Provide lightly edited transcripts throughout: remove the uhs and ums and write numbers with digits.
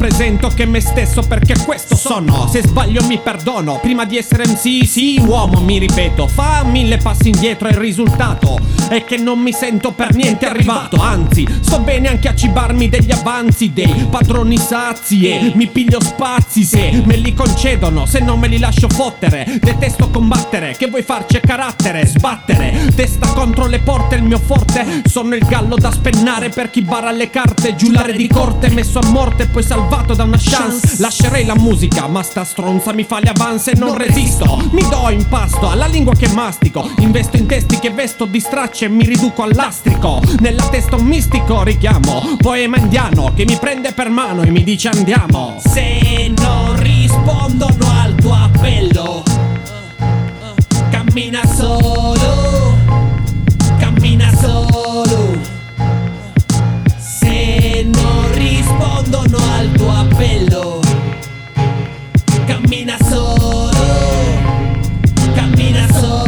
rappresento che me stesso perché questo sono. Se sbaglio mi perdono, prima di essere MC, sì, uomo, mi ripeto. Fa 1000 passi indietro e il risultato è che non mi sento per niente arrivato. Anzi, sto bene anche a cibarmi degli avanzi dei padroni sazi e mi piglio spazi se me li concedono, se non me li lascio fottere. Detesto combattere, che vuoi farci carattere? Sbattere, testa contro le porte, il mio forte. Sono il gallo da spennare per chi barra le carte. Giullare di corte, messo a morte poi salvato da una chance. Lascerei la musica, ma sta stronza mi fa le avance e non resisto. Mi do in pasto alla lingua che mastico. Investo in testi che vesto di stracce e mi riduco all'astrico. Nella testa un mistico richiamo, poema indiano che mi prende per mano e mi dice andiamo. Se non rispondono al tuo appello, cammina solo, cammina solo. Se non rispondono al tuo appello, cammina solo, cammina solo.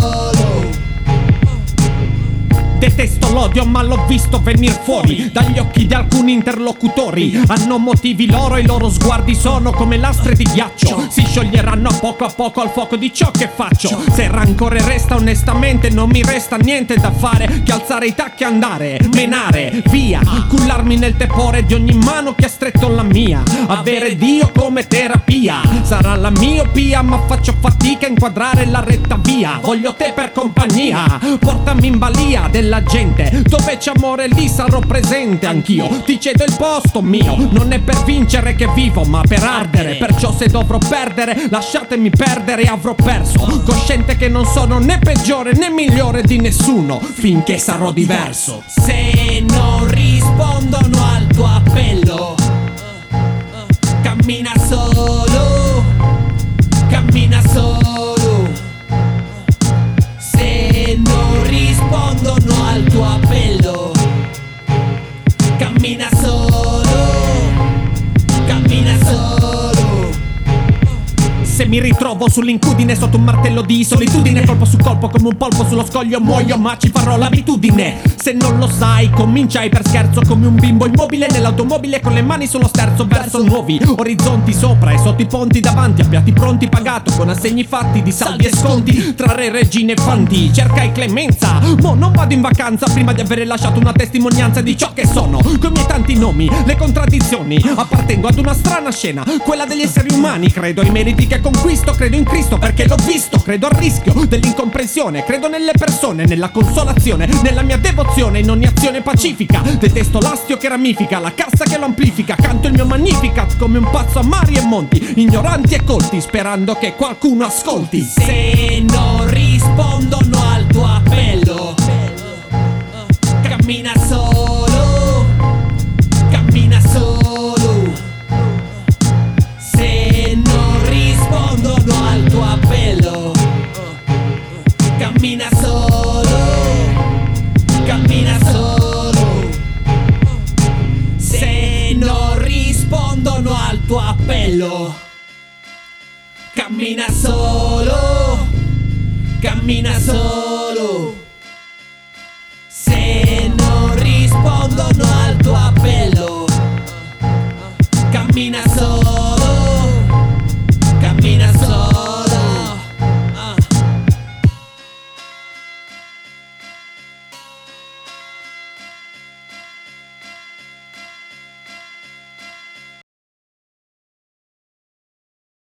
Detesto l'odio ma l'ho visto venir fuori dagli occhi di alcuni interlocutori. Hanno motivi loro e i loro sguardi sono come lastre di ghiaccio. Si scioglieranno a poco al fuoco di ciò che faccio. Se rancore resta onestamente non mi resta niente da fare che alzare i tacchi e andare, menare via, cullarmi nel tepore di ogni mano che ha stretto la mia. Avere Dio come terapia sarà la miopia, ma faccio fatica a inquadrare la retta via. Voglio te per compagnia, portami in balia della gente, dove c'è amore lì sarò presente anch'io. Ti cedo il posto mio, non è per vincere che vivo ma per ardere. Perciò se dovrò perdere lasciatemi perdere, avrò perso, cosciente che non sono né peggiore né migliore di nessuno finché sarò diverso. Se non rispondono al tuo appello, cammina solo, cammina solo. Se non rispondono al tuo appello, cammina solo, cammina solo. Se mi ritrovo sull'incudine sotto un martello di solitudine, colpo su colpo come un polpo sullo scoglio muoio ma ci farò l'abitudine. Se non lo sai cominciai per scherzo come un bimbo immobile nell'automobile con le mani sullo sterzo verso nuovi orizzonti sopra e sotto i ponti davanti a piatti pronti pagato con assegni fatti di saldi e sconti tra re, regine e fanti. Cercai clemenza, mo non vado in vacanza prima di avere lasciato una testimonianza di ciò che sono. Con i miei tanti nomi, le contraddizioni, appartengo ad una strana scena, quella degli esseri umani. Credo ai meriti che conquisto, credo in Cristo perché l'ho visto, credo al rischio dell'incomprensione, credo nelle persone, nella consolazione, nella mia devozione in ogni azione pacifica. Detesto l'astio che ramifica, la cassa che lo amplifica. Canto il mio Magnificat come un pazzo a mari e monti, ignoranti e colti, sperando che qualcuno ascolti. Se non rispondono al tuo appello, cammina solo, cammina solo. Se non rispondono al tuo appello, cammina solo, cammina solo. Se non rispondono al tuo appello, cammina solo, cammina solo. Se non rispondono al